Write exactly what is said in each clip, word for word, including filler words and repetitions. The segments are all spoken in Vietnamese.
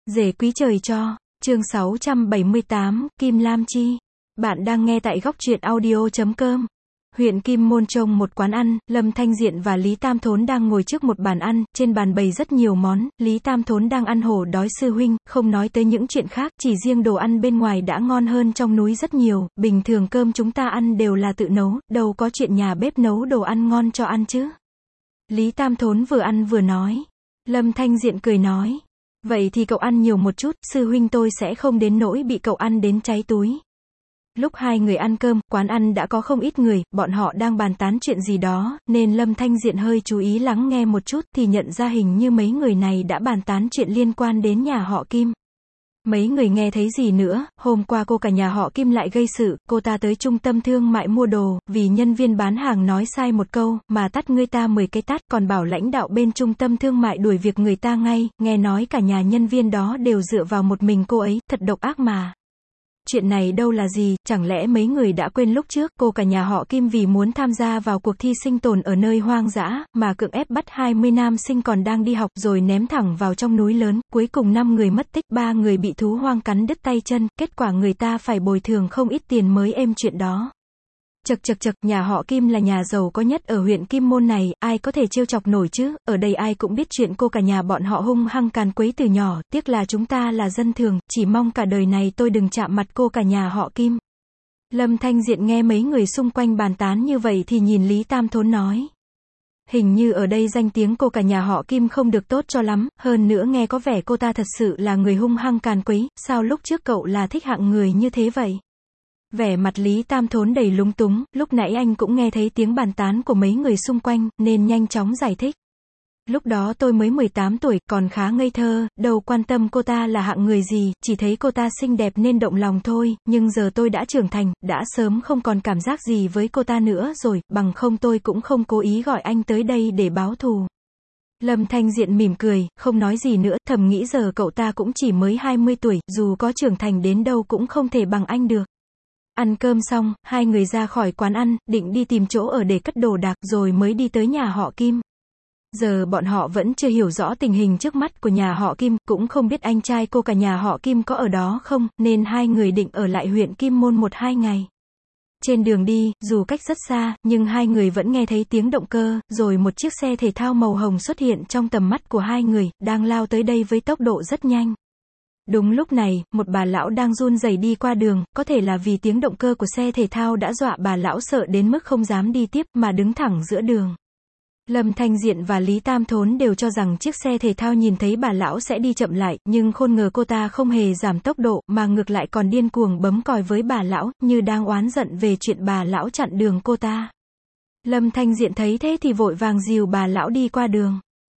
Rể quý trời cho, chương sáu trăm bảy mươi tám, Kim Lam Chi. Bạn đang nghe tại góc truyện audio chấm com. Huyện Kim Môn trông một quán ăn, Lâm Thanh Diện và Lý Tam Thốn đang ngồi trước một bàn ăn, trên bàn bày rất nhiều món, Lý Tam Thốn đang ăn hổ đói sư huynh, không nói tới những chuyện khác, chỉ riêng đồ ăn bên ngoài đã ngon hơn trong núi rất nhiều, bình thường cơm chúng ta ăn đều là tự nấu, đâu có chuyện nhà bếp nấu đồ ăn ngon cho ăn chứ. Lý Tam Thốn vừa ăn vừa nói. Lâm Thanh Diện cười nói. Vậy thì cậu ăn nhiều một chút, sư huynh tôi sẽ không đến nỗi bị cậu ăn đến cháy túi. Lúc hai người ăn cơm, quán ăn đã có không ít người, bọn họ đang bàn tán chuyện gì đó, nên Lâm Thanh Diện hơi chú ý lắng nghe một chút thì nhận ra hình như mấy người này đã bàn tán chuyện liên quan đến nhà họ Kim. Mấy người nghe thấy gì nữa, hôm qua cô cả nhà họ Kim lại gây sự, cô ta tới trung tâm thương mại mua đồ, vì nhân viên bán hàng nói sai một câu, mà tát người ta mười cái tát, còn bảo lãnh đạo bên trung tâm thương mại đuổi việc người ta ngay, nghe nói cả nhà nhân viên đó đều dựa vào một mình cô ấy, thật độc ác mà. Chuyện này đâu là gì, chẳng lẽ mấy người đã quên lúc trước, cô cả nhà họ Kim vì muốn tham gia vào cuộc thi sinh tồn ở nơi hoang dã, mà cưỡng ép bắt hai mươi nam sinh còn đang đi học rồi ném thẳng vào trong núi lớn, cuối cùng năm người mất tích, ba người bị thú hoang cắn đứt tay chân, kết quả người ta phải bồi thường không ít tiền mới êm chuyện đó. Chật chật chật, nhà họ Kim là nhà giàu có nhất ở huyện Kim Môn này, ai có thể trêu chọc nổi chứ, ở đây ai cũng biết chuyện cô cả nhà bọn họ hung hăng càn quấy từ nhỏ, tiếc là chúng ta là dân thường, chỉ mong cả đời này tôi đừng chạm mặt cô cả nhà họ Kim. Lâm Thanh Diện nghe mấy người xung quanh bàn tán như vậy thì nhìn Lý Tam Thốn nói. Hình như ở đây danh tiếng cô cả nhà họ Kim không được tốt cho lắm, hơn nữa nghe có vẻ cô ta thật sự là người hung hăng càn quấy, sao lúc trước cậu là thích hạng người như thế vậy? Vẻ mặt Lý Tam Thốn đầy lúng túng, lúc nãy anh cũng nghe thấy tiếng bàn tán của mấy người xung quanh, nên nhanh chóng giải thích. Lúc đó tôi mới mười tám tuổi, còn khá ngây thơ, đâu quan tâm cô ta là hạng người gì, chỉ thấy cô ta xinh đẹp nên động lòng thôi, nhưng giờ tôi đã trưởng thành, đã sớm không còn cảm giác gì với cô ta nữa rồi, bằng không tôi cũng không cố ý gọi anh tới đây để báo thù. Lâm Thanh Diện mỉm cười, không nói gì nữa, thầm nghĩ giờ cậu ta cũng chỉ mới hai mươi tuổi, dù có trưởng thành đến đâu cũng không thể bằng anh được. Ăn cơm xong, hai người ra khỏi quán ăn, định đi tìm chỗ ở để cất đồ đạc rồi mới đi tới nhà họ Kim. Giờ bọn họ vẫn chưa hiểu rõ tình hình trước mắt của nhà họ Kim, cũng không biết anh trai cô cả nhà họ Kim có ở đó không, nên hai người định ở lại huyện Kim Môn một hai ngày. Trên đường đi, dù cách rất xa, nhưng hai người vẫn nghe thấy tiếng động cơ, rồi một chiếc xe thể thao màu hồng xuất hiện trong tầm mắt của hai người, đang lao tới đây với tốc độ rất nhanh. Đúng lúc này, một bà lão đang run rẩy đi qua đường, có thể là vì tiếng động cơ của xe thể thao đã dọa bà lão sợ đến mức không dám đi tiếp, mà đứng thẳng giữa đường. Lâm Thanh Diện và Lý Tam Thốn đều cho rằng chiếc xe thể thao nhìn thấy bà lão sẽ đi chậm lại, nhưng khôn ngờ cô ta không hề giảm tốc độ, mà ngược lại còn điên cuồng bấm còi với bà lão, như đang oán giận về chuyện bà lão chặn đường cô ta. Lâm Thanh Diện thấy thế thì vội vàng dìu bà lão đi qua đường.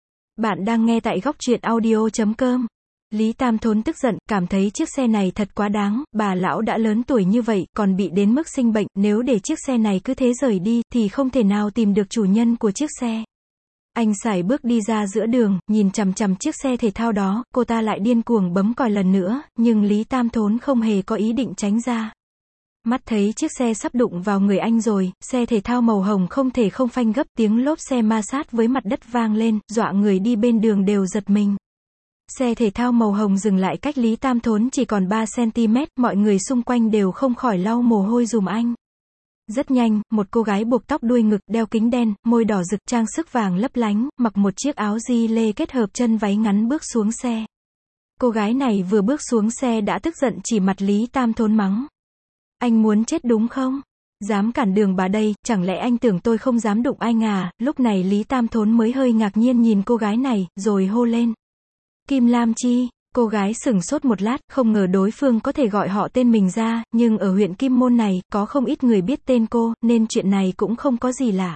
Bạn đang nghe tại góc truyện audio chấm com. Lý Tam Thốn tức giận, cảm thấy chiếc xe này thật quá đáng, bà lão đã lớn tuổi như vậy, còn bị đến mức sinh bệnh, nếu để chiếc xe này cứ thế rời đi, thì không thể nào tìm được chủ nhân của chiếc xe. Anh sải bước đi ra giữa đường, nhìn chằm chằm chiếc xe thể thao đó, cô ta lại điên cuồng bấm còi lần nữa, nhưng Lý Tam Thốn không hề có ý định tránh ra. Mắt thấy chiếc xe sắp đụng vào người anh rồi, xe thể thao màu hồng không thể không phanh gấp, tiếng lốp xe ma sát với mặt đất vang lên, dọa người đi bên đường đều giật mình. Xe thể thao màu hồng dừng lại cách Lý Tam Thốn chỉ còn ba xăng ti mét, mọi người xung quanh đều không khỏi lau mồ hôi dùm anh. Rất nhanh, một cô gái buộc tóc đuôi ngực, đeo kính đen, môi đỏ rực, trang sức vàng lấp lánh, mặc một chiếc áo gi lê kết hợp chân váy ngắn bước xuống xe. Cô gái này vừa bước xuống xe đã tức giận chỉ mặt Lý Tam Thốn mắng. Anh muốn chết đúng không? Dám cản đường bà đây, chẳng lẽ anh tưởng tôi không dám đụng anh à? Lúc này Lý Tam Thốn mới hơi ngạc nhiên nhìn cô gái này, rồi hô lên. Kim Lam Chi. Cô gái sửng sốt một lát, không ngờ đối phương có thể gọi họ tên mình ra, nhưng ở huyện Kim Môn này, có không ít người biết tên cô, nên chuyện này cũng không có gì lạ.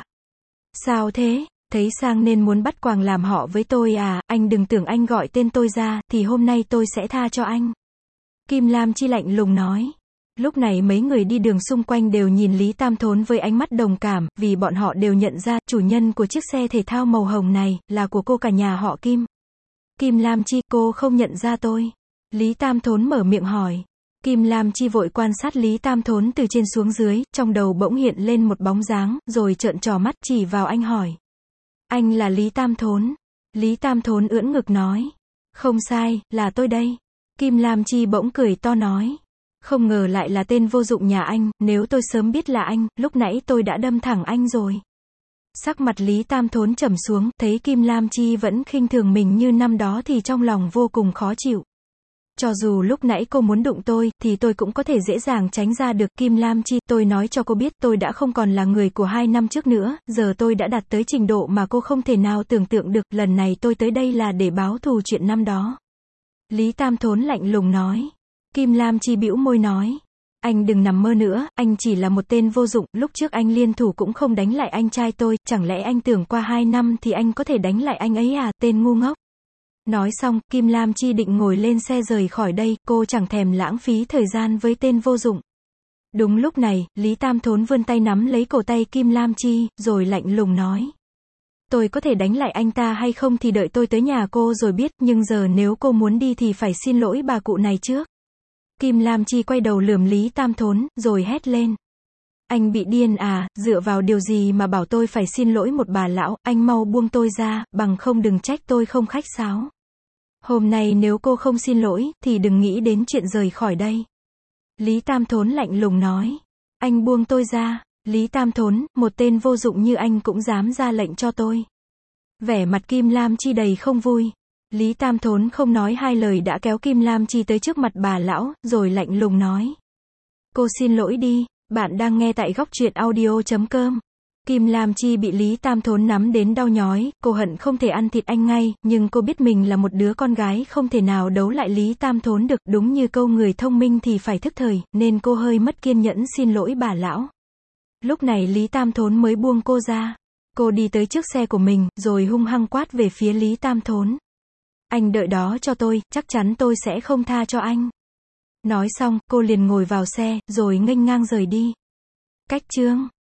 Sao thế? Thấy sang nên muốn bắt quàng làm họ với tôi à? Anh đừng tưởng anh gọi tên tôi ra, thì hôm nay tôi sẽ tha cho anh. Kim Lam Chi lạnh lùng nói. Lúc này mấy người đi đường xung quanh đều nhìn Lý Tam Thốn với ánh mắt đồng cảm, vì bọn họ đều nhận ra, chủ nhân của chiếc xe thể thao màu hồng này, là của cô cả nhà họ Kim. Kim Lam Chi, cô không nhận ra tôi? Lý Tam Thốn mở miệng hỏi. Kim Lam Chi vội quan sát Lý Tam Thốn từ trên xuống dưới, trong đầu bỗng hiện lên một bóng dáng, rồi trợn tròn mắt chỉ vào anh hỏi. Anh là Lý Tam Thốn? Lý Tam Thốn ưỡn ngực nói. Không sai, là tôi đây. Kim Lam Chi bỗng cười to nói. Không ngờ lại là tên vô dụng nhà anh, nếu tôi sớm biết là anh, lúc nãy tôi đã đâm thẳng anh rồi. Sắc mặt Lý Tam Thốn trầm xuống, thấy Kim Lam Chi vẫn khinh thường mình như năm đó thì trong lòng vô cùng khó chịu. Cho dù lúc nãy cô muốn đụng tôi, thì tôi cũng có thể dễ dàng tránh ra được. Kim Lam Chi, tôi nói cho cô biết, tôi đã không còn là người của hai năm trước nữa, giờ tôi đã đạt tới trình độ mà cô không thể nào tưởng tượng được, lần này tôi tới đây là để báo thù chuyện năm đó. Lý Tam Thốn lạnh lùng nói. Kim Lam Chi bĩu môi nói. Anh đừng nằm mơ nữa, anh chỉ là một tên vô dụng, lúc trước anh liên thủ cũng không đánh lại anh trai tôi, chẳng lẽ anh tưởng qua hai năm thì anh có thể đánh lại anh ấy à, tên ngu ngốc. Nói xong, Kim Lam Chi định ngồi lên xe rời khỏi đây, cô chẳng thèm lãng phí thời gian với tên vô dụng. Đúng lúc này, Lý Tam Thốn vươn tay nắm lấy cổ tay Kim Lam Chi, rồi lạnh lùng nói. Tôi có thể đánh lại anh ta hay không thì đợi tôi tới nhà cô rồi biết, nhưng giờ nếu cô muốn đi thì phải xin lỗi bà cụ này trước. Kim Lam Chi quay đầu lườm Lý Tam Thốn, rồi hét lên. Anh bị điên à, dựa vào điều gì mà bảo tôi phải xin lỗi một bà lão, anh mau buông tôi ra, bằng không đừng trách tôi không khách sáo. Hôm nay nếu cô không xin lỗi, thì đừng nghĩ đến chuyện rời khỏi đây. Lý Tam Thốn lạnh lùng nói. Anh buông tôi ra. Lý Tam Thốn, một tên vô dụng như anh cũng dám ra lệnh cho tôi. Vẻ mặt Kim Lam Chi đầy không vui. Lý Tam Thốn không nói hai lời đã kéo Kim Lam Chi tới trước mặt bà lão, rồi lạnh lùng nói. Cô xin lỗi đi, bạn đang nghe tại góc truyện audio chấm com. Kim Lam Chi bị Lý Tam Thốn nắm đến đau nhói, cô hận không thể ăn thịt anh ngay, nhưng cô biết mình là một đứa con gái không thể nào đấu lại Lý Tam Thốn được, đúng như câu người thông minh thì phải thức thời, nên cô hơi mất kiên nhẫn xin lỗi bà lão. Lúc này Lý Tam Thốn mới buông cô ra. Cô đi tới trước xe của mình, rồi hung hăng quát về phía Lý Tam Thốn. Anh đợi đó cho tôi, chắc chắn tôi sẽ không tha cho anh. Nói xong, cô liền ngồi vào xe, rồi nghênh ngang rời đi. Cách chương